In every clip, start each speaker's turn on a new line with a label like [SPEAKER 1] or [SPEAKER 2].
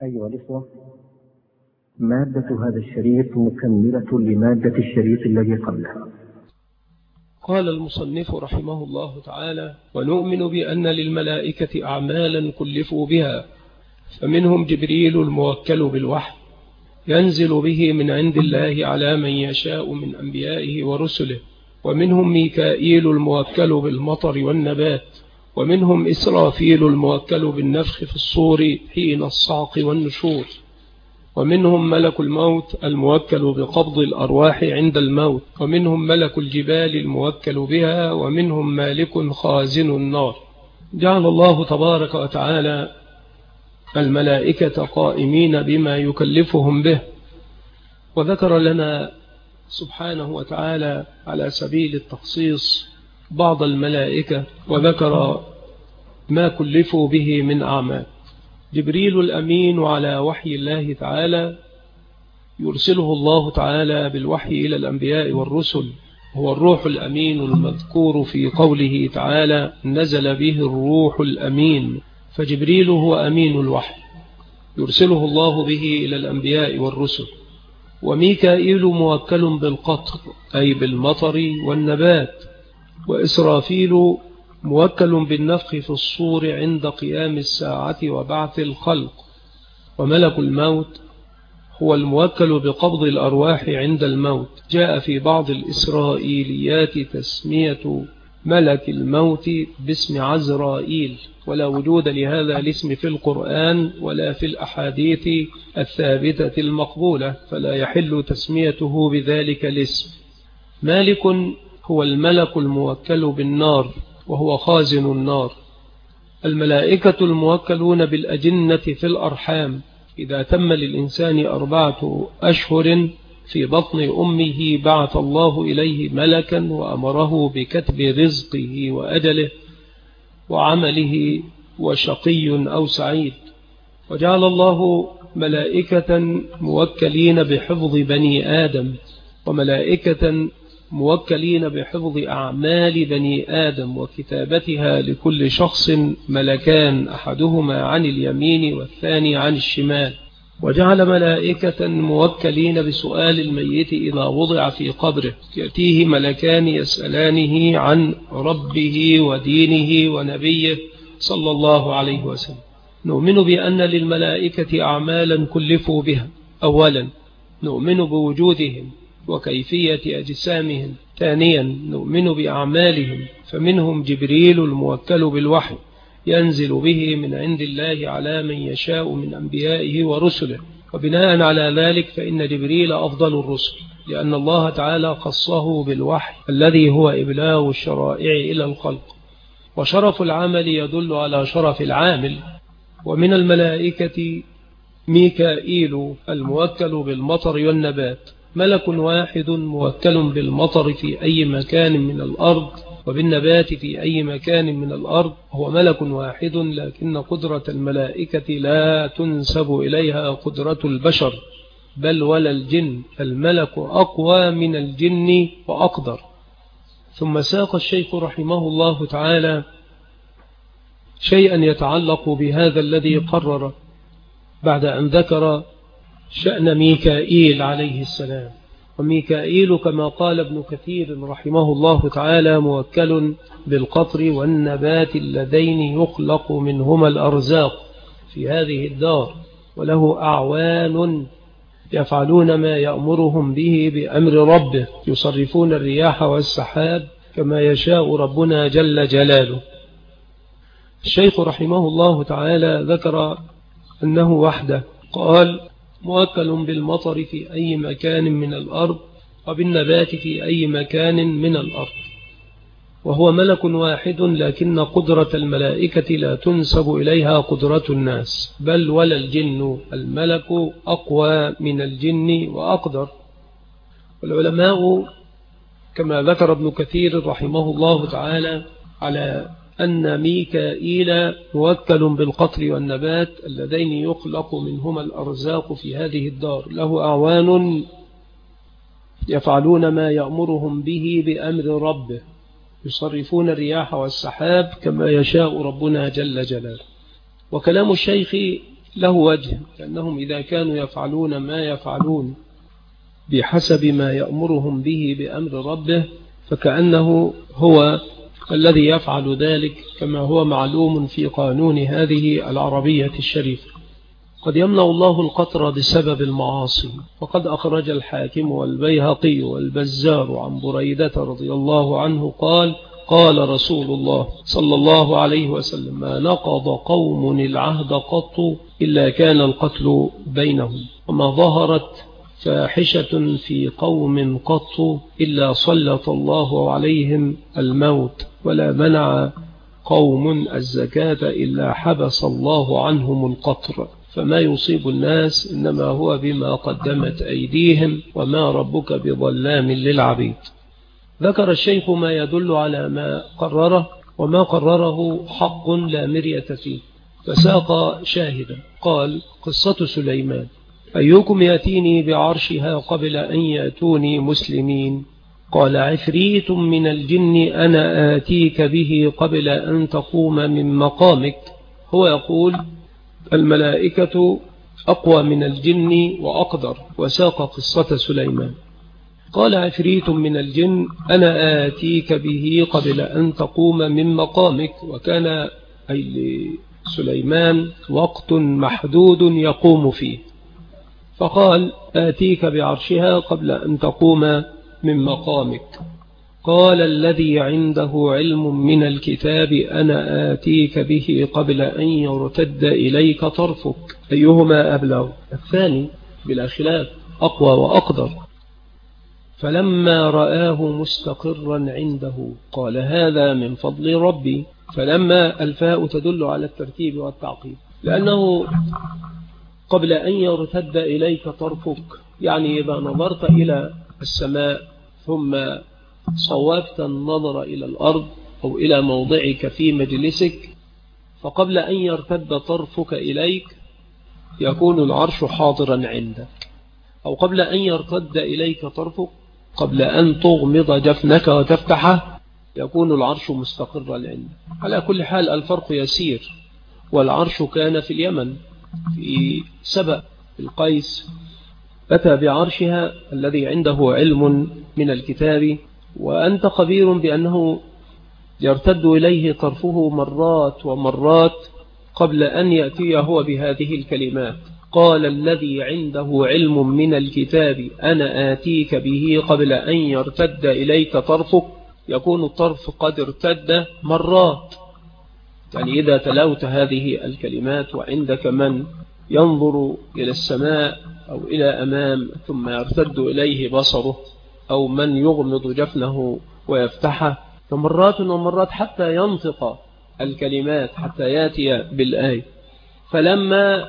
[SPEAKER 1] أيها الإخوة، مادة هذا الشريط مكملة لمادة الشريط الذي قبله.
[SPEAKER 2] قال المصنف رحمه الله تعالى: ونؤمن بأن للملائكة أعمالا كلفوا بها، فمنهم جبريل الموكل بالوحي ينزل به من عند الله على من يشاء من أنبيائه ورسله، ومنهم ميكائيل الموكل بالمطر والنبات، ومنهم إسرافيل الموكل بالنفخ في الصور حين الصعق والنشور، ومنهم ملك الموت الموكل بقبض الأرواح عند الموت، ومنهم ملك الجبال الموكل بها، ومنهم مالك خازن النار. جعل الله تبارك وتعالى الملائكة قائمين بما يكلفهم به، وذكر لنا سبحانه وتعالى على سبيل التخصيص بعض الملائكة، وذكر ما كلفوا به من أعمال. جبريل الأمين على وحي الله تعالى يرسله الله تعالى بالوحي إلى الأنبياء والرسل، هو الروح الأمين المذكور في قوله تعالى: نزل به الروح الأمين، فجبريل هو أمين الوحي يرسله الله به إلى الأنبياء والرسل. وميكائيل موكل بالقطر أي بالمطر والنبات، وإسرافيل موكل بالنفخ في الصور عند قيام الساعة وبعث الخلق. وملك الموت هو الموكل بقبض الأرواح عند الموت. جاء في بعض الإسرائيليات تسمية ملك الموت باسم عزرائيل، ولا وجود لهذا الاسم في القرآن ولا في الأحاديث الثابتة المقبولة، فلا يحل تسميته بذلك الاسم. مالك هو الملك الموكل بالنار، وهو خازن النار. الملائكة الموكلون بالأجنة في الأرحام، إذا تم للإنسان 4 أشهر في بطن أمه بعث الله إليه ملكا وأمره بكتب رزقه وأجله وعمله وشقي أو سعيد. وجعل الله ملائكة موكلين بحفظ بني آدم، وملائكة موكلين بحفظ أعمال بني آدم وكتابتها لكل شخص ملكان، أحدهما عن اليمين والثاني عن الشمال. وجعل ملائكة موكلين بسؤال الميت إذا وضع في قبره، يأتيه ملكان يسألانه عن ربه ودينه ونبيه صلى الله عليه وسلم. نؤمن بأن للملائكة أعمالا كلفوا بها. أولا، نؤمن بوجودهم وكيفية أجسامهم. ثانيا، نؤمن بأعمالهم، فمنهم جبريل الموكل بالوحي ينزل به من عند الله على من يشاء من أنبيائه ورسله. وبناء على ذلك فإن جبريل أفضل الرسل، لأن الله تعالى خصه بالوحي الذي هو إبلاغ الشرائع إلى الخلق، وشرف العمل يدل على شرف العامل. ومن الملائكة ميكائيل الموكل بالمطر والنبات، ملك واحد موكل بالمطر في أي مكان من الأرض وبالنبات في أي مكان من الأرض. هو ملك واحد، لكن قدرة الملائكة لا تنسب إليها قدرة البشر بل ولا الجن، الملك أقوى من الجن وأقدر. ثم ساق الشيخ رحمه الله تعالى شيئا يتعلق بهذا الذي قرر بعد أن ذكر شأن ميكائيل عليه السلام. وميكائيل كما قال ابن كثير رحمه الله تعالى موكل بالقطر والنبات اللذين يخلق منهما الأرزاق في هذه الدار، وله أعوان يفعلون ما يأمرهم به بأمر ربه، يصرفون الرياح والسحاب كما يشاء ربنا جل جلاله. الشيخ رحمه الله تعالى ذكر أنه وحده قال: موكل بالمطر في أي مكان من الأرض وبالنبات في أي مكان من الأرض. وهو ملك واحد، لكن قدرة الملائكة لا تنسب إليها قدرة الناس بل ولا الجن، الملك أقوى من الجن وأقدر. والعلماء كما ذكر ابن كثير رحمه الله تعالى على أن ميكائيل موكل بالقطر والنبات اللذين يخلق منهما الأرزاق في هذه الدار، له أعوان يفعلون ما يأمرهم به بأمر ربه، يصرفون الرياح والسحاب كما يشاء ربنا جل جلاله. وكلام الشيخ له وجه، لأنهم إذا كانوا يفعلون ما يفعلون بحسب ما يأمرهم به بأمر ربه فكأنه هو الذي يفعل ذلك كما هو معلوم في قانون هذه العربية الشريفة. قد يمنع الله القطر بسبب المعاصي، وقد أخرج الحاكم والبيهقي والبزار عن بريدة رضي الله عنه قال: قال رسول الله صلى الله عليه وسلم: ما نقض قوم العهد قط إلا كان القتل بينهم، وما ظهرت فاحشة في قوم قط إلا سلط الله عليهم الموت، ولا منع قوم الزكاة إلا حبس الله عنهم القطر، فما يصيب الناس إنما هو بما قدمت أيديهم، وما ربك بظلام للعبيد. ذكر الشيخ ما يدل على ما قرره، وما قرره حق لا مرية فيه، فساق شاهدا. قال: قصة سليمان: أيكم يأتيني بعرشها قبل أن يأتوني مسلمين؟ قال: عفريت من الجن أنا آتيك به قبل أن تقوم من مقامك. هو يقول الملائكة أقوى من الجن وأقدر، وساق قصة سليمان. قال: عفريت من الجن أنا آتيك به قبل أن تقوم من مقامك، وكان أي لسليمان وقت محدود يقوم فيه، فقال: آتيك بعرشها قبل أن تقوم من مقامك. قال: الذي عنده علم من الكتاب أنا آتيك به قبل أن يرتد إليك طرفك. أيهما أبلغ؟ الثاني بلا خلاف، أقوى وأقدر. فلما رآه مستقرا عنده قال: هذا من فضل ربي. فلما الفاء تدل على الترتيب والتعقيب، لأنه قبل أن يرتد إليك طرفك، يعني إذا نظرت إلى السماء ثم صوبت النظر إلى الأرض أو إلى موضعك في مجلسك، فقبل أن يرتد طرفك إليك يكون العرش حاضرا عندك، أو قبل أن يرتد إليك طرفك قبل أن تغمض جفنك وتفتحه يكون العرش مستقرا عندك. على كل حال الفرق يسير، والعرش كان في اليمن في سبأ القيس، أتى بعرشها الذي عنده علم من الكتاب، وأنت خبير بأنه يرتد إليه طرفه مرات ومرات قبل أن يأتي هو بهذه الكلمات: قال الذي عنده علم من الكتاب أنا آتيك به قبل أن يرتد إليك طرفك. يكون الطرف قد ارتد مرات، يعني إذا تلوت هذه الكلمات وعندك من ينظر إلى السماء أو إلى أمام ثم يرتد إليه بصره، أو من يغمض جفنه ويفتحه، فمرات ومرات حتى ينطق الكلمات حتى يأتي بالآية. فلما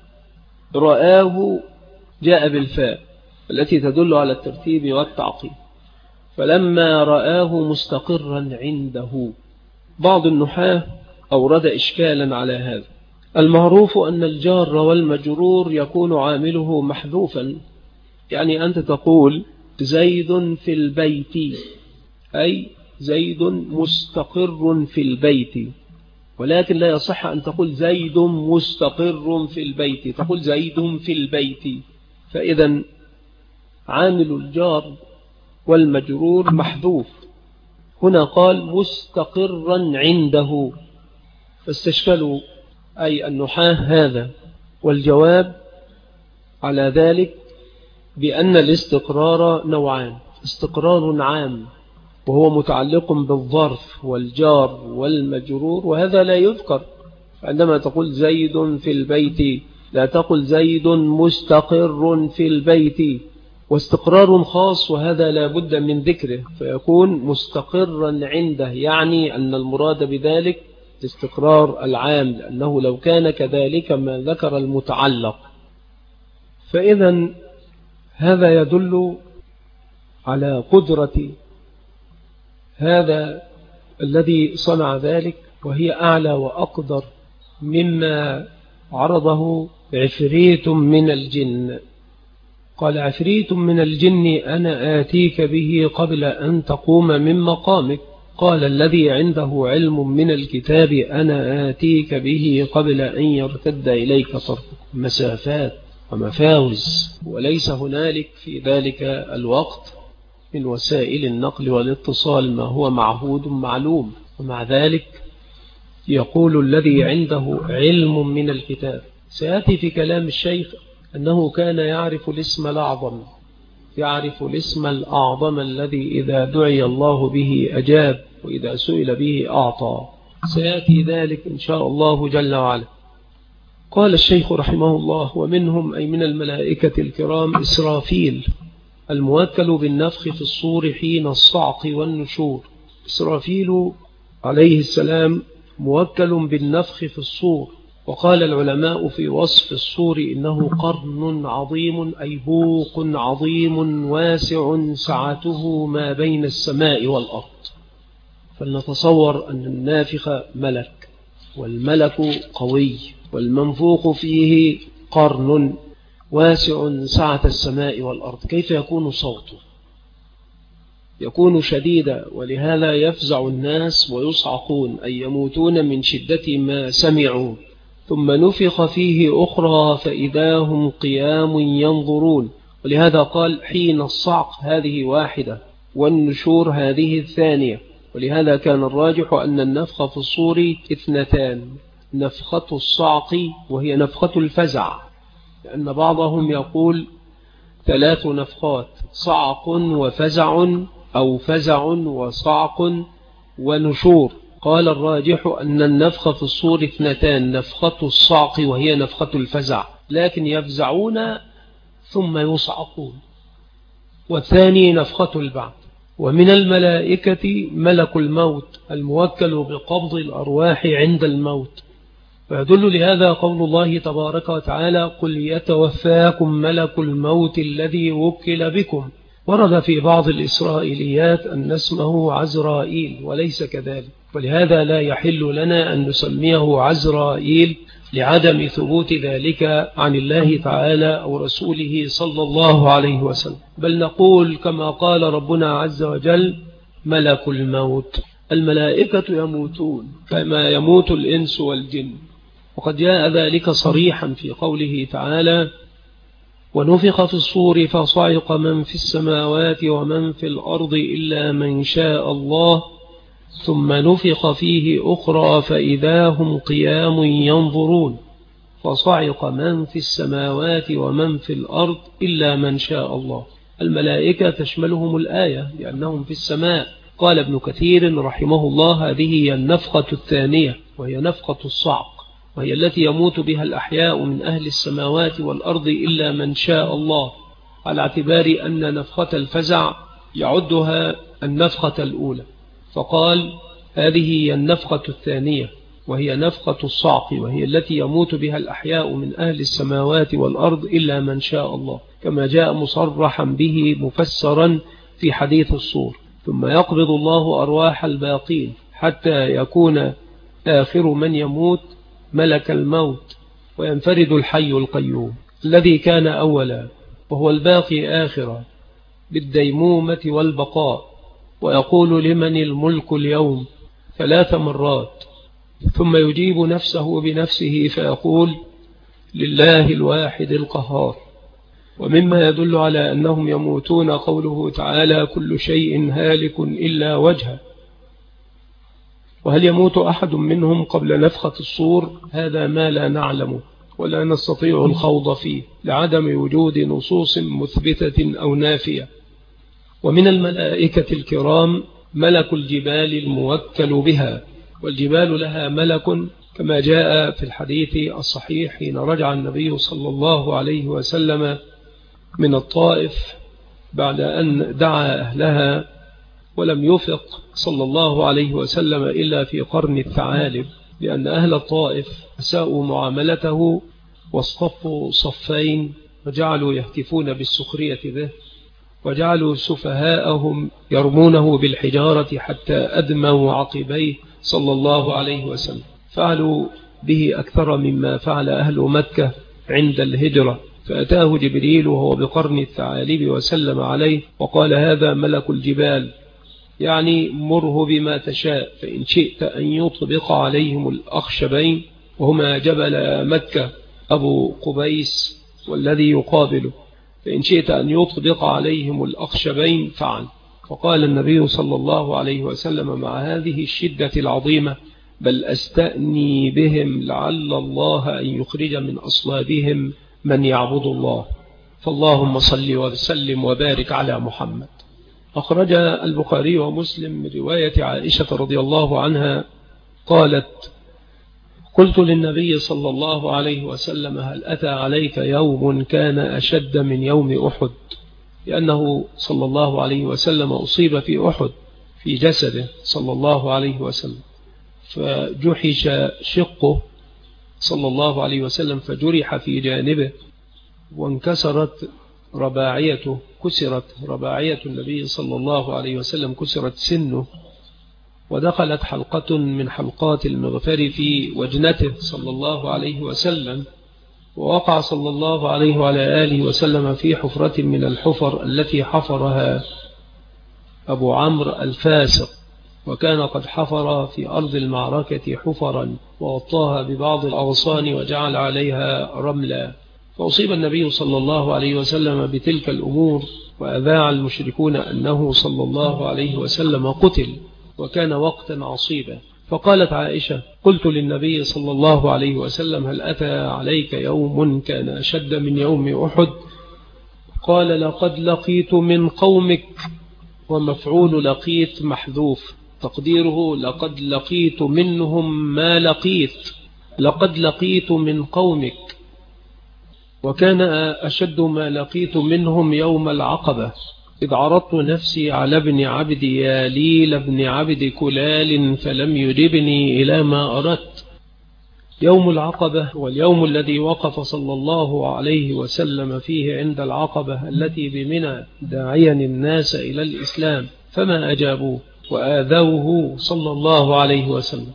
[SPEAKER 2] رآه جاء بالفاء التي تدل على الترتيب والتعقيب. فلما رآه مستقرا عنده. بعض النحاة أورد إشكالا على هذا. المعروف أن الجار والمجرور يكون عامله محذوفا، يعني أنت تقول زيد في البيت، أي زيد مستقر في البيت، ولكن لا يصح أن تقول زيد مستقر في البيت، تقول زيد في البيت. فإذا عامل الجار والمجرور محذوف. هنا قال مستقرا عنده، فاستشكلوا أي النحاة هذا، والجواب على ذلك بأن الاستقرار نوعان: استقرار عام وهو متعلق بالظرف والجار والمجرور، وهذا لا يذكر. عندما تقول زيد في البيت لا تقل زيد مستقر في البيت. واستقرار خاص وهذا لا بد من ذكره، فيكون مستقرا عنده، يعني أن المراد بذلك استقرار العام، لأنه لو كان كذلك ما ذكر المتعلق. فإذا هذا يدل على قدرة هذا الذي صنع ذلك، وهي أعلى وأقدر مما عرضه عفريت من الجن. قال: عفريت من الجن أنا آتيك به قبل أن تقوم من مقامك. قال الذي عنده علم من الكتاب أنا آتيك به قبل أن يرتد إليك طرفك. مسافات ومفاوز، وليس هنالك في ذلك الوقت من وسائل النقل والاتصال ما هو معهود معلوم، ومع ذلك يقول الذي عنده علم من الكتاب. سيأتي في كلام الشيخ أنه كان يعرف الاسم الأعظم، يعرف الاسم الأعظم الذي إذا دعي الله به أجاب وإذا سئل به أعطى. سيأتي ذلك إن شاء الله جل وعلا. قال الشيخ رحمه الله: ومنهم أي من الملائكة الكرام إسرافيل الموكل بالنفخ في الصور حين الصعق والنشور. إسرافيل عليه السلام موكل بالنفخ في الصور. وقال العلماء في وصف الصور إنه قرن عظيم، أي بوق عظيم واسع سعته ما بين السماء والأرض. فلنتصور أن النافخ ملك، والملك قوي، والمنفوخ فيه قرن واسع سعة السماء والأرض. كيف يكون صوته؟ يكون شديدا، ولهذا يفزع الناس ويصعقون، أي يموتون من شدة ما سمعوا. ثم نفخ فيه أخرى فإذا هم قيام ينظرون، ولهذا قال حين الصعق هذه واحدة، والنشور هذه الثانية. ولهذا كان الراجح أن النفخ في الصور اثنتان: نفخة الصعق وهي نفخة الفزع، لأن بعضهم يقول 3 نفخات: صعق وفزع، أو فزع وصعق ونشور. قال الراجح أن النفخ في الصور اثنتان: نفخة الصعق وهي نفخة الفزع، لكن يفزعون ثم يصعقون، والثاني نفخة البعث. ومن الملائكة ملك الموت الموكل بقبض الأرواح عند الموت. فيدل لهذا قول الله تبارك وتعالى: قل يتوفاكم ملك الموت الذي وكل بكم. ورد في بعض الإسرائيليات أن اسمه عزرائيل، وليس كذلك، ولهذا لا يحل لنا أن نسميه عزرائيل لعدم ثبوت ذلك عن الله تعالى أو رسوله صلى الله عليه وسلم، بل نقول كما قال ربنا عز وجل: ملك الموت. الملائكة يموتون كما يموت الإنس والجن، وقد جاء ذلك صريحا في قوله تعالى: ونفخ في الصور فصعق من في السماوات ومن في الأرض إلا من شاء الله ثم نفخ فيه أخرى فإذا هم قيام ينظرون. فصعق من في السماوات ومن في الأرض إلا من شاء الله. الملائكة تشملهم الآية لأنهم في السماء. قال ابن كثير رحمه الله: هذه هي النفخة الثانية، وهي نفخة الصعق، وهي التي يموت بها الأحياء من أهل السماوات والأرض إلا من شاء الله، على اعتبار أن نفخة الفزع يعدها النفخة الأولى. فقال: هذه هي النفخة الثانية، وهي نفخة الصعق، وهي التي يموت بها الأحياء من أهل السماوات والأرض إلا من شاء الله، كما جاء مصرحا به مفسرا في حديث الصور. ثم يقبض الله أرواح الباقين حتى يكون آخر من يموت ملك الموت، وينفرد الحي القيوم الذي كان أولا وهو الباقي آخرا بالديمومة والبقاء، ويقول: لمن الملك اليوم 3 مرات، ثم يجيب نفسه بنفسه فيقول: لله الواحد القهار. ومما يدل على أنهم يموتون قوله تعالى: كل شيء هالك إلا وجهه. وهل يموت أحد منهم قبل نفخة الصور؟ هذا ما لا نعلم ولا نستطيع الخوض فيه لعدم وجود نصوص مثبتة أو نافية. ومن الملائكة الكرام ملك الجبال الموكل بها، والجبال لها ملك كما جاء في الحديث الصحيح حين رجع النبي صلى الله عليه وسلم من الطائف بعد أن دعا أهلها، ولم يفق صلى الله عليه وسلم إلا في قرن الثعالب، لأن أهل الطائف أساءوا معاملته واصطفوا صفين وجعلوا يهتفون بالسخرية به، وجعلوا سفهاءهم يرمونه بالحجارة حتى أدموا عقبيه صلى الله عليه وسلم. فعلوا به أكثر مما فعل أهل مكة عند الهجرة. فأتاه جبريل وهو بقرن الثعالب وسلم عليه وقال: هذا ملك الجبال يعني مره بما تشاء، فإن شئت أن يطبق عليهم الأخشبين وهما جبل مكة أبو قبيس والذي يقابله، فإن شئت أن يطبق عليهم الأخشبين فعل. فقال النبي صلى الله عليه وسلم مع هذه الشدة العظيمة: بل أستأني بهم لعل الله أن يخرج من أصلابهم من يعبد الله. فاللهم صل وسلم وبارك على محمد. أخرج البخاري ومسلم من رواية عائشة رضي الله عنها قالت: قلت للنبي صلى الله عليه وسلم: هل أتى عليك يوم كان أشد من يوم أحد؟ لأنه صلى الله عليه وسلم أصيب في أحد في جسده صلى الله عليه وسلم، فجحش شقه صلى الله عليه وسلم فجرح في جانبه وانكسرت رباعيته، كسرت رباعية النبي صلى الله عليه وسلم، كسرت سنه، ودخلت حلقة من حلقات المغفر في وجنته صلى الله عليه وسلم، ووقع صلى الله عليه وعلى آله وسلم في حفرة من الحفر التي حفرها أبو عمرو الفاسق، وكان قد حفر في أرض المعركة حفرا وغطاها ببعض الأغصان وجعل عليها رملا، فأصيب النبي صلى الله عليه وسلم بتلك الأمور، وأذاع المشركون أنه صلى الله عليه وسلم قتل، وكان وقتا عصيبا. فقالت عائشة: قلت للنبي صلى الله عليه وسلم: هل أتى عليك يوم كان أشد من يوم أحد؟ قال: لقد لقيت من قومك، ومفعول لقيت محذوف تقديره لقد لقيت منهم ما لقيت، لقد لقيت من قومك، وكان أشد ما لقيت منهم يوم العقبة، إذ عرضت نفسي على ابن عبد ياليل ابن عبد كلال فلم يجبني إلى ما أردت. يوم العقبة واليوم الذي وقف صلى الله عليه وسلم فيه عند العقبة التي بمنى داعيا الناس إلى الإسلام، فما أجابوه وآذوه صلى الله عليه وسلم.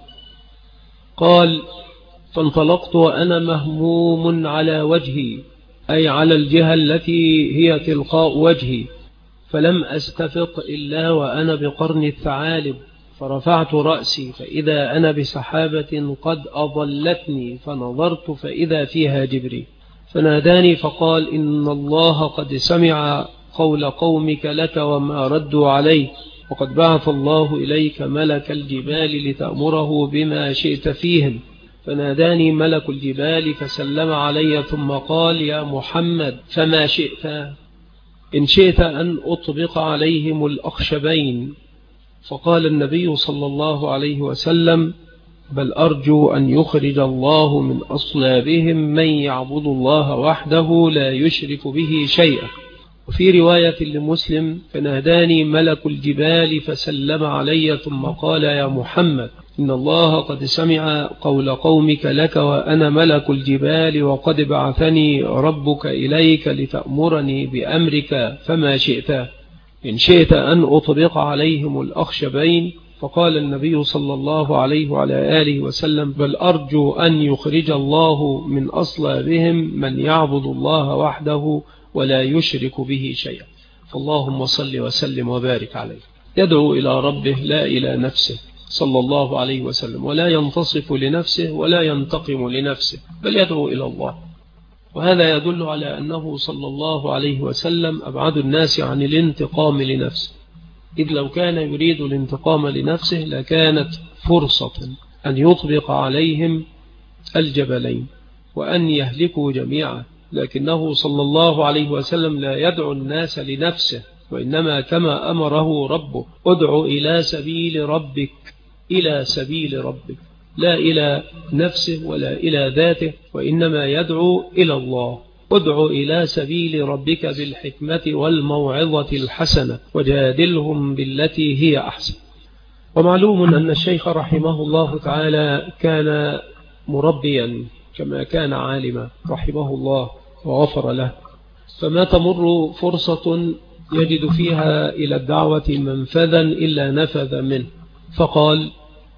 [SPEAKER 2] قال: فانطلقت وأنا مهموم على وجهي، أي على الجهة التي هي تلقاء وجهي، فلم أستفق إلا وأنا بقرن الثعالب، فرفعت رأسي فإذا أنا بسحابة قد أضلتني، فنظرت فإذا فيها جبريل، فناداني فقال: إن الله قد سمع قول قومك لك وما ردوا عليه، وقد بعث الله إليك ملك الجبال لتأمره بما شئت فيهم. فناداني ملك الجبال فسلم علي ثم قال: يا محمد فما شئت؟ إن شئت أن أطبق عليهم الأخشبين. فقال النبي صلى الله عليه وسلم: بل أرجو أن يخرج الله من أصلابهم من يعبد الله وحده لا يشرك به شيئا. وفي رواية لمسلم: فناداني ملك الجبال فسلم علي ثم قال: يا محمد إن الله قد سمع قول قومك لك وأنا ملك الجبال، وقد بعثني ربك إليك لتأمرني بأمرك، فما شئت؟ إن شئت أن أطبق عليهم الأخشبين. فقال النبي صلى الله عليه وعلى آله وسلم: بل أرجو أن يخرج الله من أصلابهم من يعبد الله وحده ولا يشرك به شيئا. فاللهم صل وسلم وبارك عليه. يدعو إلى ربه لا إلى نفسه صلى الله عليه وسلم، ولا ينتصف لنفسه ولا ينتقم لنفسه، بل يدعو إلى الله. وهذا يدل على أنه صلى الله عليه وسلم أبعد الناس عن الانتقام لنفسه، إذ لو كان يريد الانتقام لنفسه لكانت فرصة أن يطبق عليهم الجبلين وأن يهلكوا جميعا، لكنه صلى الله عليه وسلم لا يدعو الناس لنفسه، وإنما كما أمره ربه: ادع إلى سبيل ربك، إلى سبيل ربك، لا إلى نفسه ولا إلى ذاته، وإنما يدعو إلى الله. ادع إلى سبيل ربك بالحكمة والموعظة الحسنة وجادلهم بالتي هي أحسن. ومعلوم أن الشيخ رحمه الله تعالى كان مربيا كما كان عالما رحمه الله وغفر له، فما تمر فرصة يجد فيها إلى الدعوة منفذا إلا نفذ منه. فقال: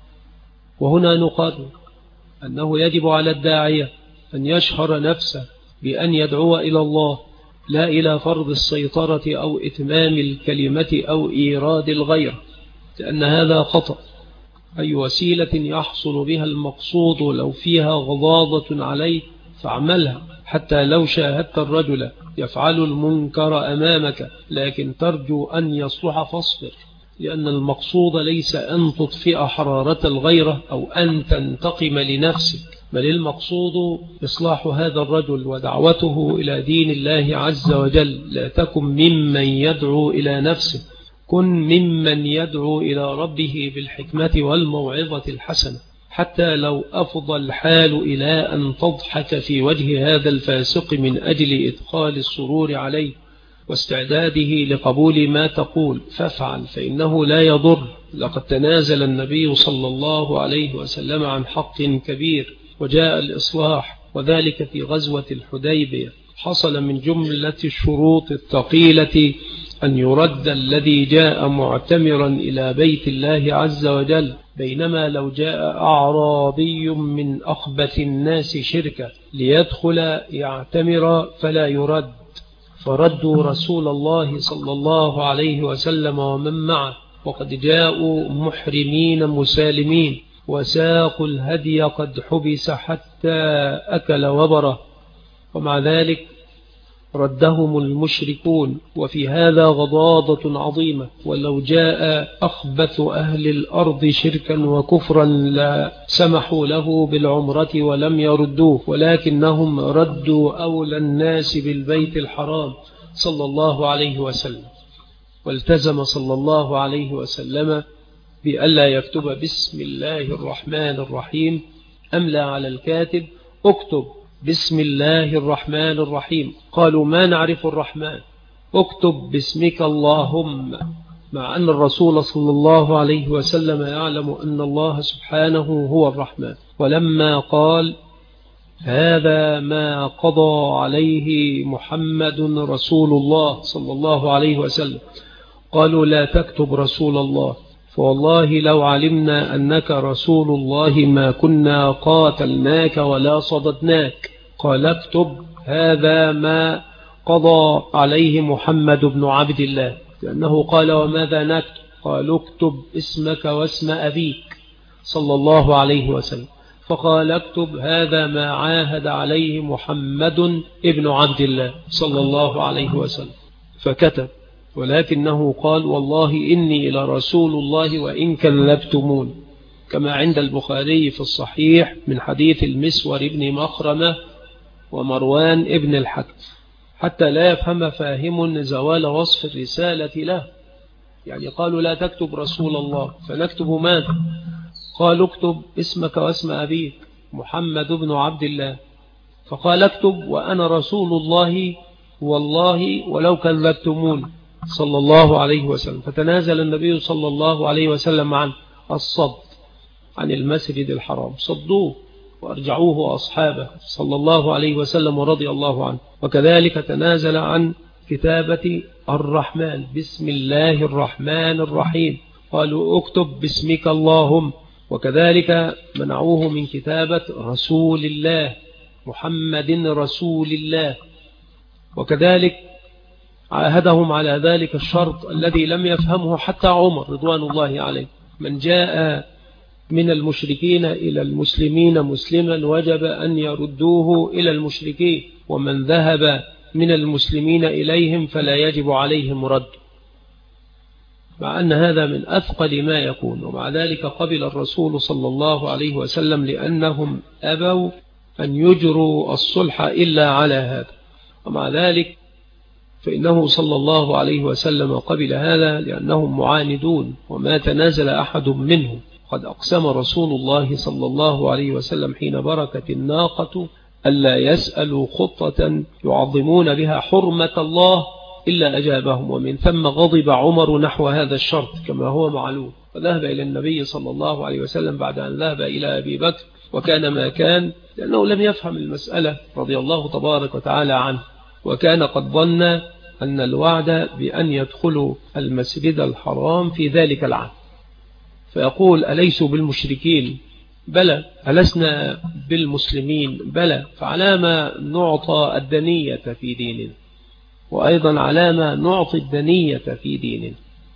[SPEAKER 2] وهنا نقرر أنه يجب على الداعية أن يشهر نفسه بأن يدعو إلى الله، لا إلى فرض السيطرة أو إتمام الكلمة أو إيراد الغير، لأن هذا خطأ. أي وسيلة يحصل بها المقصود لو فيها غضاضة عليك فاعملها، حتى لو شاهدت الرجل يفعل المنكر أمامك لكن ترجو أن يصلح فاصبر، لأن المقصود ليس أن تطفئ حرارة الغيرة أو أن تنتقم لنفسك، بل المقصود إصلاح هذا الرجل ودعوته إلى دين الله عز وجل. لا تكن ممن يدعو إلى نفسه، كن ممن يدعو إلى ربه بالحكمة والموعظة الحسنة، حتى لو أفضى الحال إلى أن تضحك في وجه هذا الفاسق من أجل إدخال السرور عليه واستعداده لقبول ما تقول، فافعل فإنه لا يضر. لقد تنازل النبي صلى الله عليه وسلم عن حق كبير وجاء الإصلاح، وذلك في غزوة الحديبية. حصل من جملة الشروط الثقيلة أن يرد الذي جاء معتمرا إلى بيت الله عز وجل، بينما لو جاء أعرابي من أخبث الناس شركة ليدخل يعتمر فلا يرد، فردوا رسول الله صلى الله عليه وسلم ومن معه، وقد جاءوا محرمين مسالمين، وساقوا الهدي قد حبس حتى أكل وبره، ومع ذلك ردهم المشركون. وفي هذا غضاضة عظيمة، ولو جاء أخبث أهل الأرض شركا وكفرا لا سمحوا له بالعمرة ولم يردوه، ولكنهم ردوا أولى الناس بالبيت الحرام صلى الله عليه وسلم. والتزم صلى الله عليه وسلم بألا يكتب بسم الله الرحمن الرحيم، أملى على الكاتب اكتب بسم الله الرحمن الرحيم. قالوا ما نعرف الرحمن، اكتب باسمك اللهم، مع أن الرسول صلى الله عليه وسلم يعلم أن الله سبحانه هو الرحمن. ولما قال هذا ما قضى عليه محمد رسول الله صلى الله عليه وسلم، قالوا لا تكتب رسول الله، فوالله لو علمنا أنك رسول الله ما كنا قاتلناك ولا صددناك. قال اكتب هذا ما قضى عليه محمد بن عبد الله، لأنه قال وماذا نكتب؟ قالوا اكتب اسمك واسم أبيك صلى الله عليه وسلم، فقال اكتب هذا ما عاهد عليه محمد ابن عبد الله صلى الله عليه وسلم، فكتب. ولكنه قال والله إني لرسول الله وإن كذبتمون، كما عند البخاري في الصحيح من حديث المسور ابن مخرمة ومروان ابن الحكم، حتى لا يفهم فاهم زوال وصف الرسالة له. يعني قالوا لا تكتب رسول الله، فنكتب ماذا؟ قالوا اكتب اسمك واسم أبيك محمد بن عبد الله، فقال اكتب وأنا رسول الله والله ولو كذبتمون صلى الله عليه وسلم. فتنازل النبي صلى الله عليه وسلم عن الصد عن المسجد الحرام، صدوه وأرجعوه أصحابه صلى الله عليه وسلم ورضي الله عنه. وكذلك تنازل عن كتابة الرحمن بسم الله الرحمن الرحيم، قالوا اكتب باسمك اللهم. وكذلك منعوه من كتابة رسول الله محمد رسول الله. وكذلك عاهدهم على ذلك الشرط الذي لم يفهمه حتى عمر رضوان الله عليه، من جاء من المشركين إلى المسلمين مسلما وجب أن يردوه إلى المشركين، ومن ذهب من المسلمين إليهم فلا يجب عليهم رد، مع أن هذا من أثقل ما يكون. ومع ذلك قبل الرسول صلى الله عليه وسلم لأنهم أبوا أن يجروا الصلح إلا على هذا، ومع ذلك فإنه صلى الله عليه وسلم قبل هذا لأنهم معاندون وما تنازل أحد منهم. قد أقسم رسول الله صلى الله عليه وسلم حين بركت الناقة ألا يسألوا خطة يعظمون بها حرمة الله إلا أجابهم، ومن ثم غضب عمر نحو هذا الشرط كما هو معلوم، فذهب إلى النبي صلى الله عليه وسلم بعد أن ذهب إلى أبي بكر، وكان ما كان لأنه لم يفهم المسألة رضي الله تبارك وتعالى عنه، وكان قد ظن أن الوعد بأن يدخلوا المسجد الحرام في ذلك العام، فيقول أليسوا بالمشركين؟ بلى. ألسنا بالمسلمين؟ بلى. فعلامة نعطى الدنية في ديننا، وأيضا علامة نعطي الدنية في ديننا.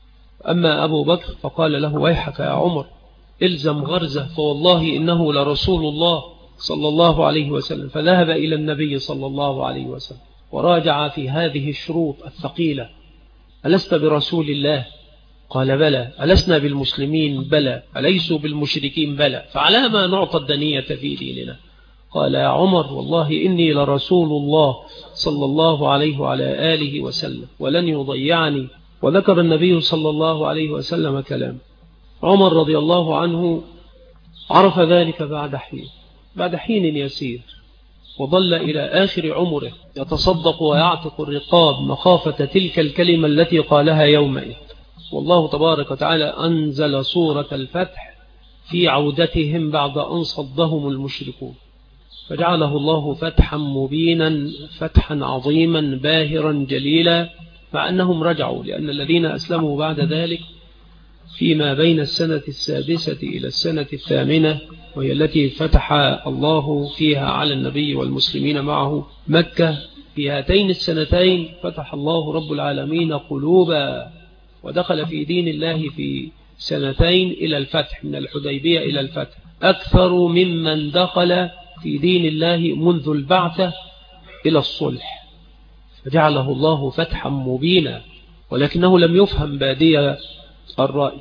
[SPEAKER 2] أما أبو بكر فقال له ويحك يا عمر إلزم غرزه فوالله إنه لرسول الله صلى الله عليه وسلم. فذهب إلى النبي صلى الله عليه وسلم وراجع في هذه الشروط الثقيلة: ألست برسول الله؟ قال بلى. ألسنا بالمسلمين؟ بلى. أليسوا بالمشركين؟ بلى. فعلى ما نعطى الدنية في ديننا؟ قال يا عمر والله إني لرسول الله صلى الله عليه وعلى آله وسلم ولن يضيعني. وذكر النبي صلى الله عليه وسلم كلام. عمر رضي الله عنه عرف ذلك بعد حين يسير، وظل إلى آخر عمره يتصدق ويعتق الرقاب مخافة تلك الكلمة التي قالها يومئذ. والله تبارك وتعالى أنزل سورة الفتح في عودتهم بعد أن صدهم المشركون، فجعله الله فتحا مبينا، فتحا عظيما باهرا جليلا، مع أنهم رجعوا، لأن الذين أسلموا بعد ذلك فيما بين السنة السادسة إلى السنة الثامنة، وهي التي فتح الله فيها على النبي والمسلمين معه مكة، في هاتين السنتين فتح الله رب العالمين قلوبا، ودخل في دين الله في سنتين إلى الفتح، من الحديبية إلى الفتح، أكثر ممن دخل في دين الله منذ البعثة إلى الصلح، فجعله الله فتحا مبينا، ولكنه لم يفهم بادية الرأي.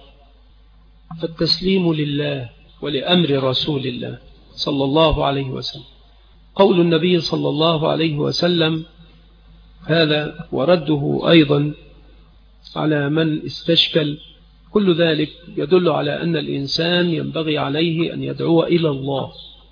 [SPEAKER 2] فالتسليم لله ولأمر رسول الله صلى الله عليه وسلم. قول النبي صلى الله عليه وسلم هذا ورده أيضا على من استشكل، كل ذلك يدل على أن الإنسان ينبغي عليه أن يدعو إلى الله،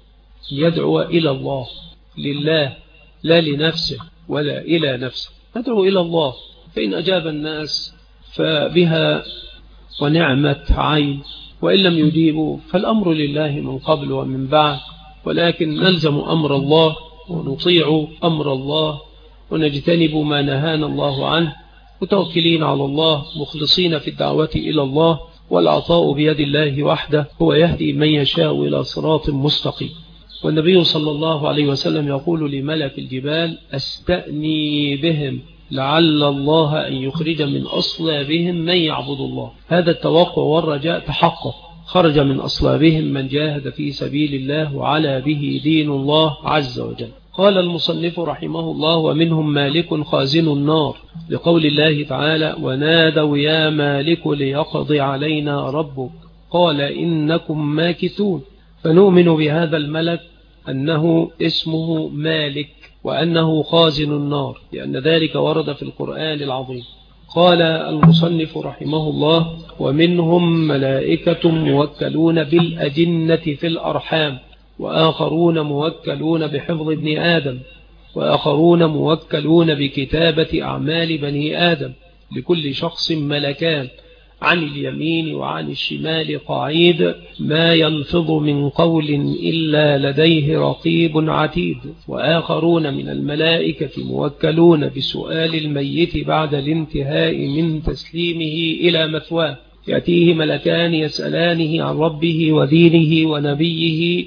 [SPEAKER 2] يدعو إلى الله لله، لا لنفسه ولا إلى نفسه، ندعو إلى الله، فإن أجاب الناس فبها ونعمة عين، وإن لم يجيبوا فالأمر لله من قبل ومن بعد، ولكن نلزم أمر الله ونطيع أمر الله ونجتنب ما نهانا الله عنه، متوكلين على الله مخلصين في الدعوة إلى الله، والعطاء بيد الله وحده، هو يهدي من يشاء إلى صراط مستقيم. والنبي صلى الله عليه وسلم يقول لملك الجبال أستأني بهم لعل الله أن يخرج من أصلابهم من يعبد الله. هذا التوقع والرجاء تحقق، خرج من أصلابهم من جاهد في سبيل الله وعلى به دين الله عز وجل. قال المصنف رحمه الله ومنهم مالك خازن النار، لقول الله تعالى ونادوا يا مالك ليقضي علينا ربك قال إنكم ماكثون. فنؤمن بهذا الملك أنه اسمه مالك وأنه خازن النار، لأن ذلك ورد في القرآن العظيم. قال المصنف رحمه الله ومنهم ملائكة موكلون بالأجنة في الأرحام، وآخرون موكلون بحفظ ابن آدم، وآخرون موكلون بكتابة أعمال بني آدم، لكل شخص ملكان عن اليمين وعن الشمال قعيد، ما يلفظ من قول إلا لديه رقيب عتيد. وآخرون من الملائكة موكلون بسؤال الميت بعد الانتهاء من تسليمه إلى مثواه، يأتيه ملكان يسألانه عن ربه ودينه ونبيه،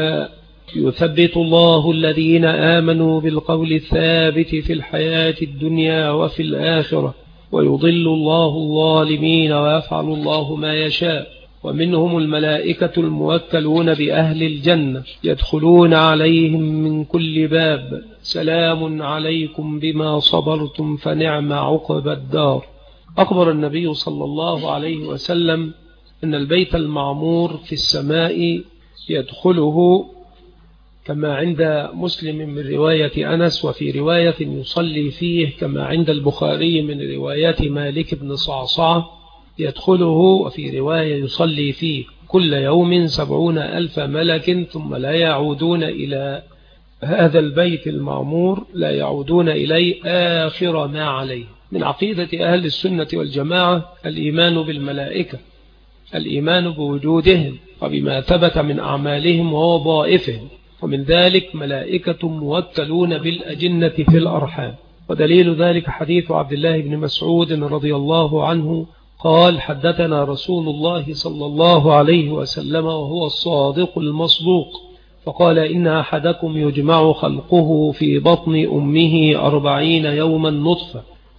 [SPEAKER 2] فيثبت الله الذين آمنوا بالقول الثابت في الحياة الدنيا وفي الآخرة، ويضل الله الظالمين ويفعل الله ما يشاء. ومنهم الملائكة الموكلون بأهل الجنة يدخلون عليهم من كل باب سلام عليكم بما صبرتم فنعم عقب الدار. أخبر النبي صلى الله عليه وسلم أن البيت المعمور في السماء يدخله كما عند مسلم من رواية أنس، وفي رواية يصلي فيه كما عند البخاري من رواية مالك بن صعصعة يدخله، وفي رواية يصلي فيه كل يوم 70,000 ملك، ثم لا يعودون إلى هذا البيت المعمور، لا يعودون إليه آخر ما عليه. من عقيدة أهل السنة والجماعة الإيمان بالملائكة، الإيمان بوجودهم وبما ثبت من أعمالهم ووظائفهم، ومن ذلك ملائكة موكلون بالأجنة في الأرحام. ودليل ذلك حديث عبد الله بن مسعود رضي الله عنه قال حدثنا رسول الله صلى الله عليه وسلم وهو الصادق المصدوق، فقال إن أحدكم يجمع خلقه في بطن أمه 40 يوما نطفة،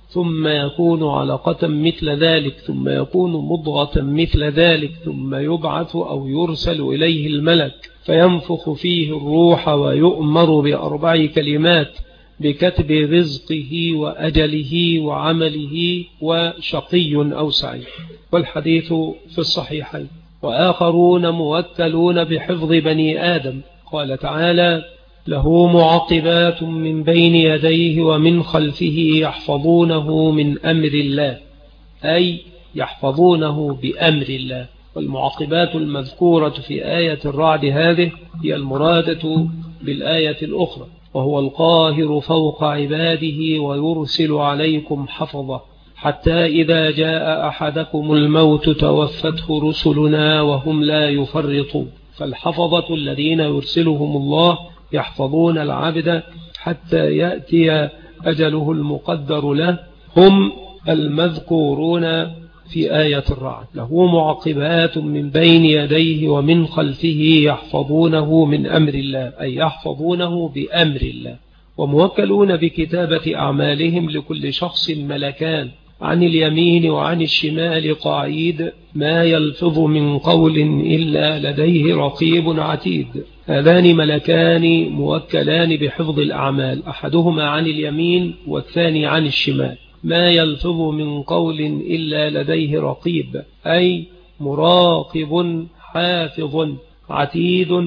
[SPEAKER 2] ثم يكون علقة مثل ذلك ثم يكون مضغة مثل ذلك ثم يبعث أو يرسل إليه الملك فينفخ فيه الروح ويؤمر ب4 كلمات بكتب رزقه وأجله وعمله وشقي أو سعيد. والحديث في الصحيحين. وآخرون موكلون بحفظ بني آدم. قال تعالى: له معقبات من بين يديه ومن خلفه يحفظونه من أمر الله، أي يحفظونه بأمر الله. والمعقبات المذكورة في آية الرعد هذه هي المرادة بالآية الأخرى، وهو القاهر فوق عباده ويرسل عليكم حفظة حتى إذا جاء أحدكم الموت توفته رسلنا وهم لا يفرطون. فالحفظة الذين يرسلهم الله يحفظون العبد حتى يأتي أجله المقدر له، هم المذكورون في آية الرعد. له معقبات من بين يديه ومن خلفه يحفظونه من أمر الله، أي يحفظونه بأمر الله. وموكلون بكتابة أعمالهم لكل شخص ملكان عن اليمين وعن الشمال قعيد، ما يلفظ من قول إلا لديه رقيب عتيد. هذان ملكان موكلان بحفظ الأعمال، أحدهما عن اليمين والثاني عن الشمال. ما يلفظ من قول إلا لديه رقيب، أي مراقب حافظ عتيد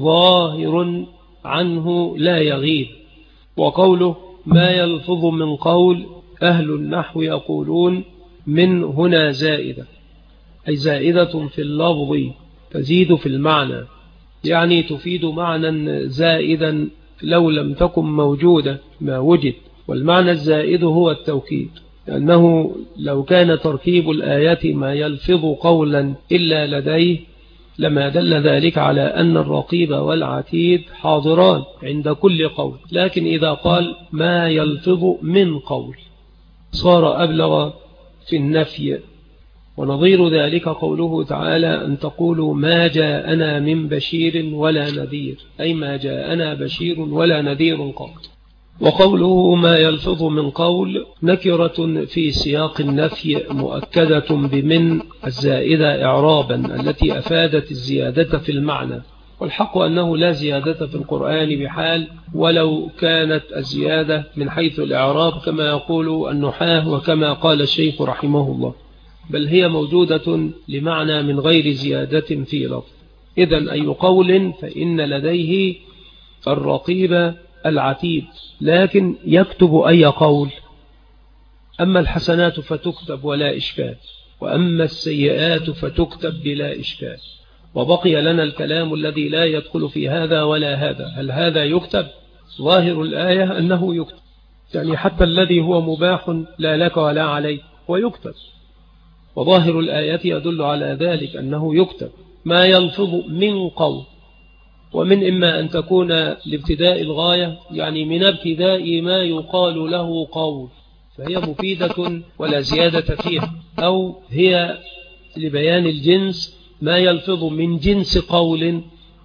[SPEAKER 2] ظاهر عنه لا يغيب. وقوله ما يلفظ من قول، أهل النحو يقولون من هنا زائدة، أي زائدة في اللفظ تزيد في المعنى، يعني تفيد معنى زائدا لو لم تكن موجودة ما وجد. والمعنى الزائد هو التوكيد، لأنه لو كان تركيب الآيات ما يلفظ قولا إلا لديه لما دل ذلك على أن الرقيب والعتيد حاضران عند كل قول. لكن إذا قال ما يلفظ من قول صار أبلغ في النفي. ونظير ذلك قوله تعالى أن تقولوا ما جاءنا من بشير ولا نذير، أي ما جاءنا بشير ولا نذير قط. وقوله ما يلفظ من قول نكرة في سياق النفي مؤكدة بمن الزائدة إعرابا التي أفادت الزيادة في المعنى. والحق أنه لا زيادة في القرآن بحال ولو كانت الزيادة من حيث الإعراب كما يقول النحاة وكما قال الشيخ رحمه الله، بل هي موجودة لمعنى من غير زيادة في لفظ. إذن أي قول فإن لديه الرقيب العتيد، لكن يكتب أي قول. أما الحسنات فتكتب ولا إشكال، وأما السيئات فتكتب بلا إشكال. وبقي لنا الكلام الذي لا يدخل في هذا ولا هذا. هل هذا يكتب؟ ظاهر الآية أنه يكتب، يعني حتى الذي هو مباح لا لك ولا عليك ويكتب. وظاهر الآية يدل على ذلك أنه يكتب. ما يلفظ من قول، ومن إما أن تكون لابتداء الغاية، يعني من ابتداء ما يقال له قول، فهي مفيدة ولا زيادة فيها، أو هي لبيان الجنس. ما يلفظ من جنس قول،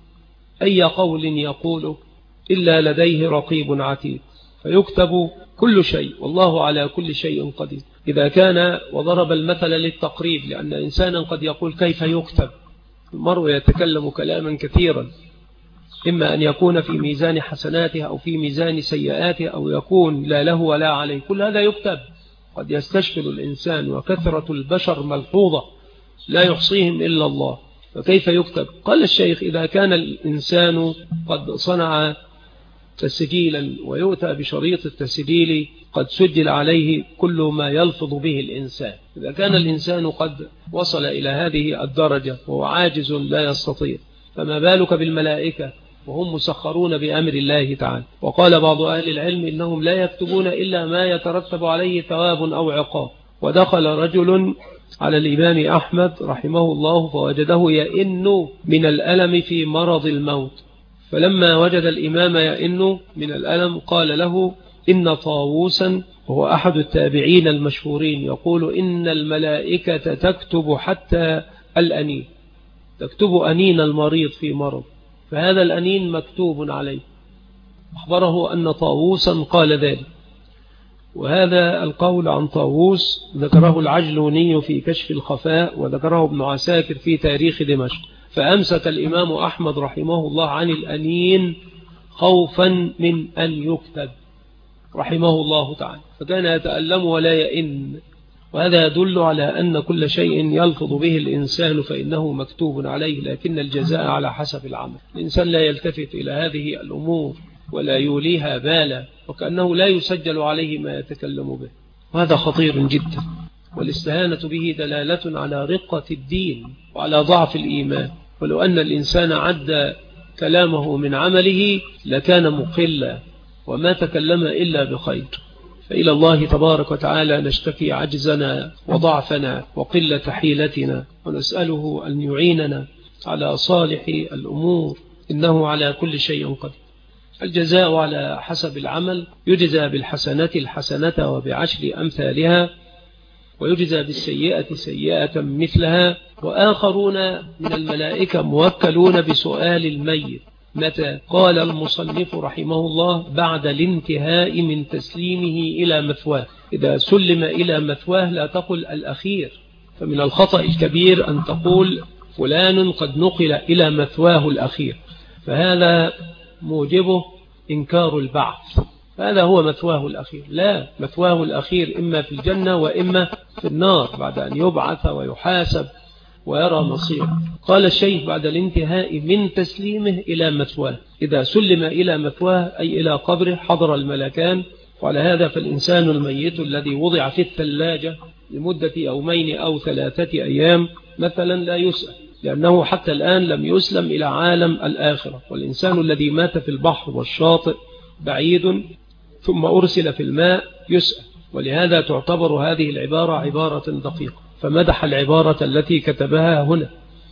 [SPEAKER 2] أي قول يقوله إلا لديه رقيب عتيد، فيكتب كل شيء والله على كل شيء قدير. إذا كان وضرب المثل للتقريب، لأن إنسانا قد يقول كيف يكتب؟ المرء يتكلم كلاما كثيرا، إما أن يكون في ميزان حسناته أو في ميزان سيئاته، أو يكون لا له ولا عليه. كل هذا يكتب، قد يستشكل الإنسان، وكثرة البشر ملحوظة لا يحصيهم إلا الله، فكيف يكتب؟ قال الشيخ إذا كان الإنسان قد صنع تسجيلا ويؤتى بشريط التسجيل قد سجل عليه كل ما يلفظ به الإنسان، إذا كان الإنسان قد وصل إلى هذه الدرجة وهو عاجز لا يستطيع، فما بالك بالملائكة وهم مسخرون بأمر الله تعالى. وقال بعض أهل العلم إنهم لا يكتبون إلا ما يترتب عليه ثواب أو عقاب. ودخل رجل على الإمام أحمد رحمه الله فوجده يئن من الألم في مرض الموت، فلما وجد الإمام يئن من الألم قال له إن طاووسا وهو أحد التابعين المشهورين يقول إن الملائكة تكتب حتى الأنين، تكتب أنين المريض في مرض، فهذا الأنين مكتوب عليه. أخبره أن طاووسا قال ذلك، وهذا القول عن طاووس ذكره العجلوني في كشف الخفاء، وذكره ابن عساكر في تاريخ دمشق. فأمسك الإمام أحمد رحمه الله عن الأنين خوفا من أن يكتب رحمه الله تعالى، فكان يتألم ولا يئن. وهذا يدل على أن كل شيء يلفظ به الإنسان فإنه مكتوب عليه، لكن الجزاء على حسب العمل. الإنسان لا يلتفت إلى هذه الأمور ولا يوليها بالا، وكأنه لا يسجل عليه ما يتكلم به، وهذا خطير جدا. والاستهانة به دلالة على رقة الدين وعلى ضعف الإيمان. ولو أن الإنسان عد كلامه من عمله لكان مقلا وما تكلم إلا بخير. فإلى الله تبارك وتعالى نشتكي عجزنا وضعفنا وقلة حيلتنا، ونسأله أن يعيننا على صالح الأمور، إنه على كل شيء قدير. الجزاء على حسب العمل، يجزى بالحسنة الحسنة وبعشر أمثالها، ويجزى بالسيئة سيئة مثلها. وآخرون من الملائكة موكلون بسؤال الميت. متى؟ قال المصنف رحمه الله: بعد الانتهاء من تسليمه إلى مثواه. إذا سلم إلى مثواه لا تقل الأخير، فمن الخطأ الكبير أن تقول فلان قد نقل إلى مثواه الأخير، فهذا موجبه إنكار البعث. هذا هو مثواه الأخير. لا، مثواه الأخير إما في الجنة وإما في النار بعد أن يبعث ويحاسب ويرى مصيره. قال الشيخ: بعد الانتهاء من تسليمه إلى مثواه. إذا سلم إلى مثواه أي إلى قبره حضر الملكان. وعلى هذا فالإنسان الميت الذي وضع في الثلاجة لمدة يومين أو 3 أيام مثلا لا يسأل، لأنه حتى الآن لم يسلم إلى عالم الآخرة. والإنسان الذي مات في البحر والشاطئ بعيد ثم أرسل في الماء يسأل. ولهذا تعتبر هذه العبارة عبارة دقيقة، فمدح العبارة التي كتبها هنا،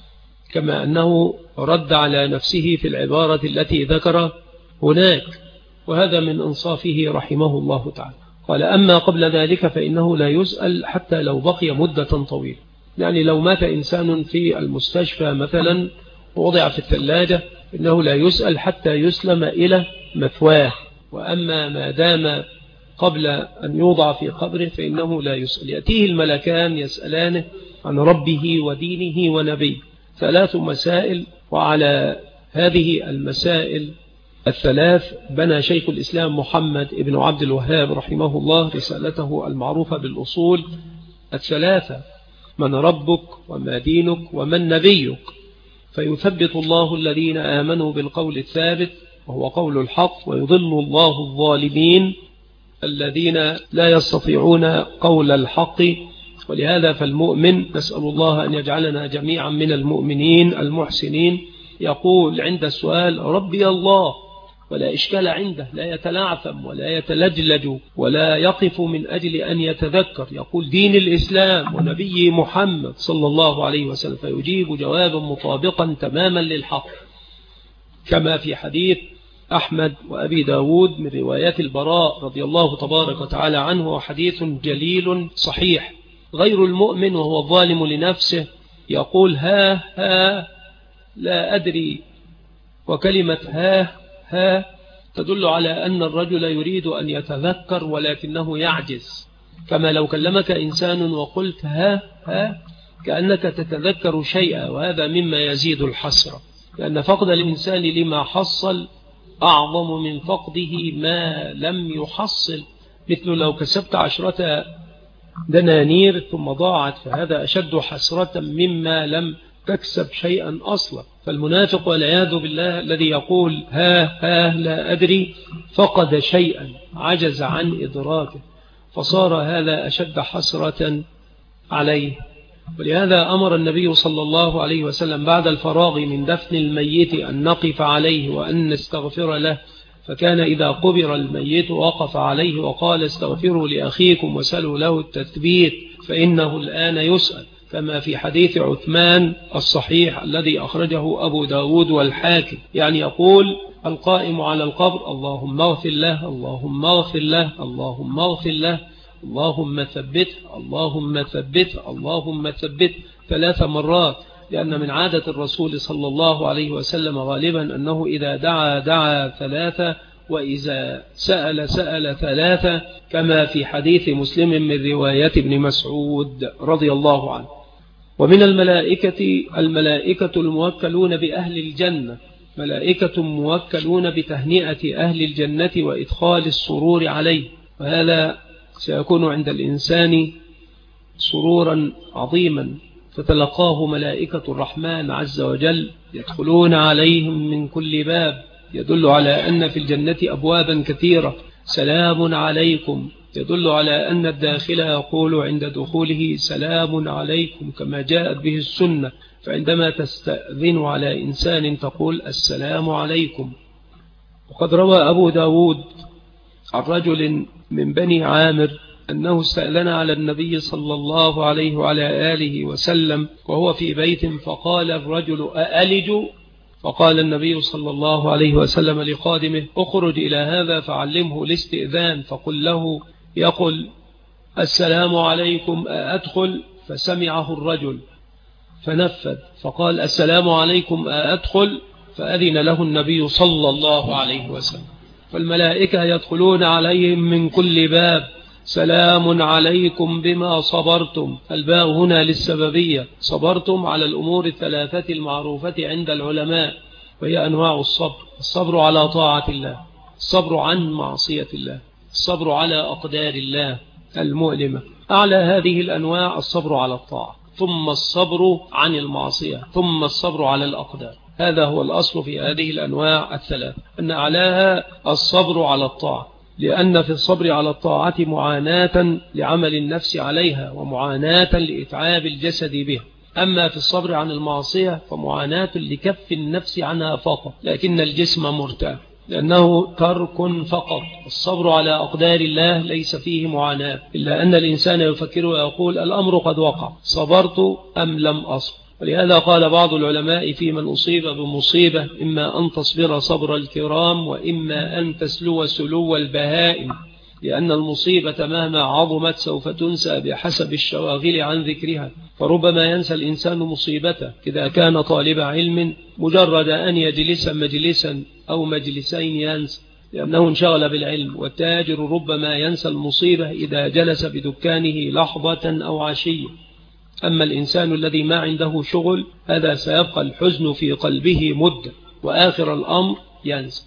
[SPEAKER 2] كما أنه رد على نفسه في العبارة التي ذكر هناك، وهذا من إنصافه رحمه الله تعالى. قال: أما قبل ذلك فإنه لا يسأل حتى لو بقي مدة طويلة. يعني لو مات إنسان في المستشفى مثلا ووضع في الثلاجة إنه لا يسأل حتى يسلم إلى مثواه. وأما ما دام قبل أن يوضع في قبره فإنه لا يسأل. يأتيه الملكان يسألانه عن ربه ودينه ونبيه، 3 مسائل. وعلى هذه المسائل الثلاث بنى شيخ الإسلام محمد ابن عبد الوهاب رحمه الله رسالته المعروفة بالأصول ال3: من ربك وما دينك ومن نبيك. فيثبت الله الذين آمنوا بالقول الثابت وهو قول الحق، ويضل الله الظالمين الذين لا يستطيعون قول الحق. ولهذا فالمؤمن، نسأل الله أن يجعلنا جميعا من المؤمنين المحسنين، يقول عند السؤال: ربي الله، ولا إشكال عنده، لا يتلعثم ولا يتلجلج ولا يقف من أجل أن يتذكر. يقول: دين الإسلام ونبي محمد صلى الله عليه وسلم، فيجيب جوابا مطابقا تماما للحق، كما في حديث أحمد وأبي داود من روايات البراء رضي الله تبارك وتعالى عنه، وحديث جليل صحيح. غير المؤمن وهو الظالم لنفسه يقول: ها ها لا أدري. وكلمة ها تدل على أن الرجل يريد أن يتذكر ولكنه يعجز، كما لو كلمك إنسان وقلت ها كأنك تتذكر شيئا، وهذا مما يزيد الحسرة، لأن فقد الإنسان لما حصل أعظم من فقده ما لم يحصل. مثل لو كسبت 10 دنانير ثم ضاعت، فهذا أشد حسرة مما لم تكسب شيئا أصلا. فالمنافق والعياذ بالله الذي يقول ها لا أدري فقد شيئا، عجز عن إدراكه، فصار هذا أشد حسرة عليه. ولهذا أمر النبي صلى الله عليه وسلم بعد الفراغ من دفن الميت أن نقف عليه وأن نستغفر له. فكان إذا قبر الميت وقف عليه وقال: استغفروا لأخيكم وسلوا له التثبيت فإنه الآن يسأل، كما في حديث عثمان الصحيح الذي أخرجه أبو داود والحاكم. يعني يقول القائم على القبر: اللهم اغفر له، اللهم اغفر له، اللهم اغفر له، اللهم ثبته، اللهم ثبته، اللهم ثبته 3 مرات، لأن من عادة الرسول صلى الله عليه وسلم غالبا أنه إذا دعا 3 وإذا سأل 3 كما في حديث مسلم من رواية ابن مسعود رضي الله عنه. ومن الملائكة الموكلون بأهل الجنة، ملائكة موكلون بتهنئة أهل الجنة وإدخال السرور عليه، وهذا سيكون عند الإنسان سرورا عظيما تتلقاه ملائكة الرحمن عز وجل، يدخلون عليهم من كل باب، يدل على أن في الجنة أبوابا كثيرة. سلام عليكم يدل على أن الداخل يقول عند دخوله سلام عليكم كما جاءت به السنة، فعندما تستأذن على إنسان تقول السلام عليكم. وقد روى أبو داود عن رجل من بني عامر أنه استأذن على النبي صلى الله عليه وعلى آله وسلم وهو في بيت، فقال الرجل أألج؟ فقال النبي صلى الله عليه وسلم لخادمه اخرج إلى هذا فعلمه الاستئذان، فقل له يقول السلام عليكم أأدخل؟ فسمعه الرجل فنفذ فقال السلام عليكم أأدخل؟ فأذن له النبي صلى الله عليه وسلم. فالملائكة يدخلون عليهم من كل باب، سلام عليكم بما صبرتم. الباء هنا للسببية، صبرتم على الأمور 3 المعروفة عند العلماء، وهي أنواع الصبر: الصبر على طاعة الله، الصبر عن معصية الله، الصبر على أقدار الله المؤلمة. أعلى هذه الأنواع الصبر على الطاعة، ثم الصبر عن المعصية، ثم الصبر على الأقدار. هذا هو الأصل في هذه الأنواع 3، أن أعلاها الصبر على الطاعة، لأن في الصبر على الطاعة معاناة لعمل النفس عليها ومعاناة لإتعاب الجسد بها. أما في الصبر عن المعصية فمعاناة لكف النفس عنها فقط، لكن الجسم مرتاح لأنه ترك فقط. الصبر على أقدار الله ليس فيه معاناة، إلا أن الإنسان يفكر ويقول الأمر قد وقع، صبرت أم لم أصبر؟ ولهذا قال بعض العلماء في من أصيب بمصيبة إما أن تصبر صبر الكرام وإما أن تسلو سلو البهائم، لأن المصيبة مهما عظمت سوف تنسى بحسب الشواغل عن ذكرها. فربما ينسى الإنسان مصيبته إذا كان طالب علم، مجرد أن يجلس مجلسا أو مجلسين ينسى لأنه انشغل بالعلم. والتاجر ربما ينسى المصيبة إذا جلس بدكانه لحظة أو عشية. أما الإنسان الذي ما عنده شغل هذا سيبقى الحزن في قلبه مدة، وآخر الأمر ينسى.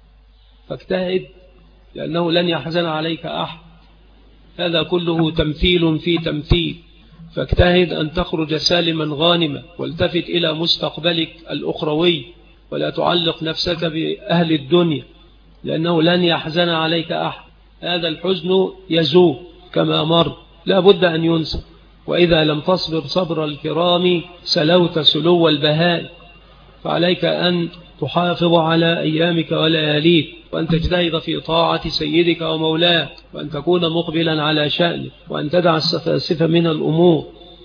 [SPEAKER 2] فاجتهد لأنه لن يحزن عليك أحد، هذا كله تمثيل في تمثيل. فاجتهد أن تخرج سالما غانما، والتفت إلى مستقبلك الأخروي، ولا تعلق نفسك بأهل الدنيا، لأنه لن يحزن عليك أحد. هذا الحزن يزول كما مر، لا بد أن ينسى. وإذا لم تصبر صبر الكرام سلوت سلو البهاء. فعليك أن تحافظ على أيامك ولياليك، وأن تجتهد في طاعة سيدك ومولاك، وأن تكون مقبلا على شأنك، وأن تدع السفاسف من الأمور.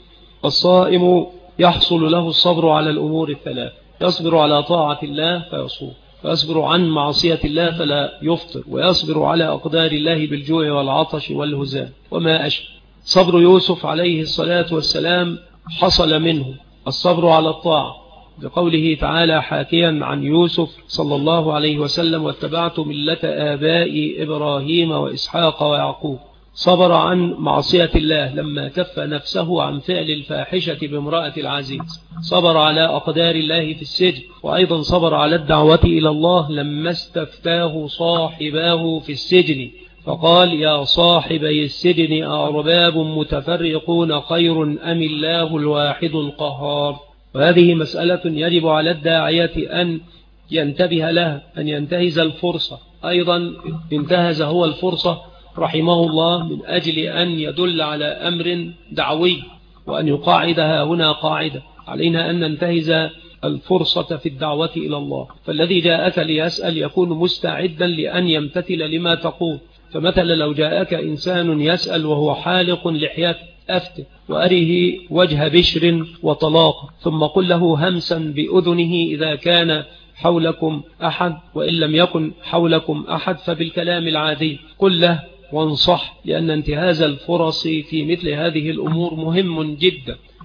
[SPEAKER 2] الصائم يحصل له الصبر على الأمور 3، يصبر على طاعة الله فيصوم، ويصبر عن معصية الله فلا يفطر، ويصبر على أقدار الله بالجوع والعطش والهزال وما أشبه. صبر يوسف عليه الصلاة والسلام حصل منه الصبر على الطاعة، بقوله تعالى حاكيا عن يوسف صلى الله عليه وسلم واتبعت ملة آبائي إبراهيم وإسحاق ويعقوب. صبر عن معصية الله لما كف نفسه عن فعل الفاحشة بامرأة العزيز، صبر على أقدار الله في السجن، وأيضا صبر على الدعوة إلى الله لما استفتاه صاحباه في السجن فقال يا صاحبي السجن أرباب متفرقون خير أم الله الواحد القهار. وهذه مسألة يجب على الداعية أن ينتبه لها، أن ينتهز الفرصة. أيضا انتهز هو الفرصة رحمه الله من أجل أن يدل على أمر دعوي، وأن يقاعدها هنا قاعدة. علينا أن ننتهز الفرصة في الدعوة إلى الله. فالذي جاءك ليسأل يكون مستعدا لأن يمتثل لما تقول. فمثلا لو جاءك إنسان يسأل وهو حالق لحيته أفتح وأره وجه بشر وطلاق، ثم قل له همسا بأذنه إذا كان حولكم أحد، وإن لم يكن حولكم أحد فبالكلام العادي قل له وانصح، لأن انتهاز الفرص في مثل هذه الأمور مهم جدا.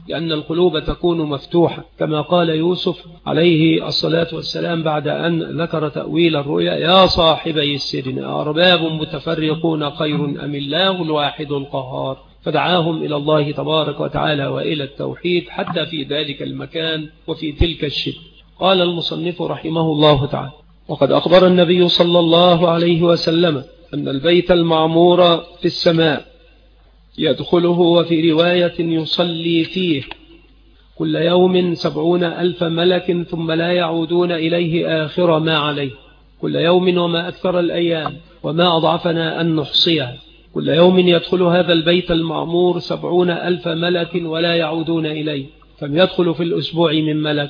[SPEAKER 2] لأن القلوب تكون مفتوحة، كما قال يوسف عليه الصلاة والسلام بعد أن ذكر تأويل الرؤيا: يا صاحبي السجن أرباب متفرقون خير أم الله الواحد القهار. فدعاهم إلى الله تبارك وتعالى وإلى التوحيد حتى في ذلك المكان وفي تلك الشدة. قال المصنف رحمه الله تعالى: وقد أخبر النبي صلى الله عليه وسلم أن البيت المعمور في السماء يدخله وفي رواية يصلي فيه كل يوم 70,000 ملك ثم لا يعودون إليه آخر ما عليه. كل يوم وما أكثر الأيام وما أضعفنا أن نحصيها. كل يوم يدخل هذا البيت المعمور 70,000 ملك ولا يعودون إليه. كم يدخل في الأسبوع من ملك؟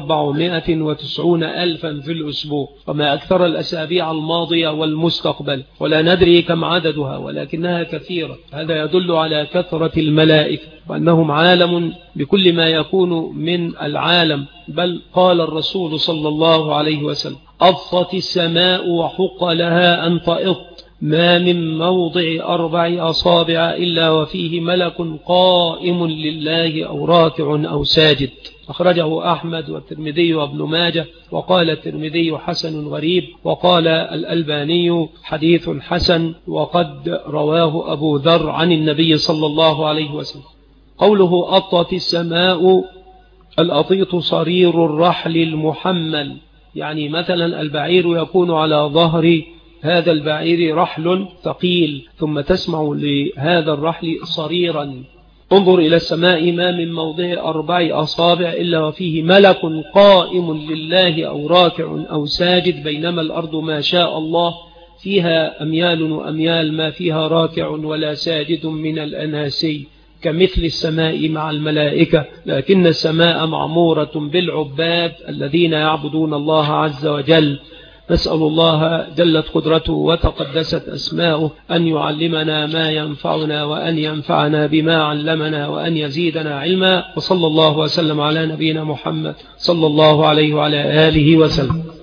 [SPEAKER 2] 490,000 في الأسبوع، وما أكثر الأسابيع الماضية والمستقبل، ولا ندري كم عددها ولكنها كثيرة. هذا يدل على كثرة الملائكة وأنهم عالم بكل ما يكون من العالم. بل قال الرسول صلى الله عليه وسلم: أضت السماء وحق لها أن تئط، ما من موضع 4 أصابع إلا وفيه ملك قائم لله أو راكع أو ساجد. أخرجه أحمد والترمذي وابن ماجه، وقال الترمذي حسن غريب، وقال الألباني حديث حسن، وقد رواه أبو ذر عن النبي صلى الله عليه وسلم. قوله أطت السماء، الأطيط صرير الرحل المحمل، يعني مثلا البعير يكون على ظهر هذا البعير رحل ثقيل، ثم تسمع لهذا الرحل صريرا. انظر إلى السماء ما من موضع 4 أصابع إلا وفيه ملك قائم لله أو راكع أو ساجد، بينما الأرض ما شاء الله فيها أميال وأميال ما فيها راكع ولا ساجد من الأناسي، كمثل السماء مع الملائكة. لكن السماء معمورة بالعباد الذين يعبدون الله عز وجل. نسأل الله جلت قدرته وتقدست أسماؤه أن يعلمنا ما ينفعنا وأن ينفعنا بما علمنا وأن يزيدنا علما. وصلى الله وسلم على نبينا محمد صلى الله عليه وعلى آله وسلم.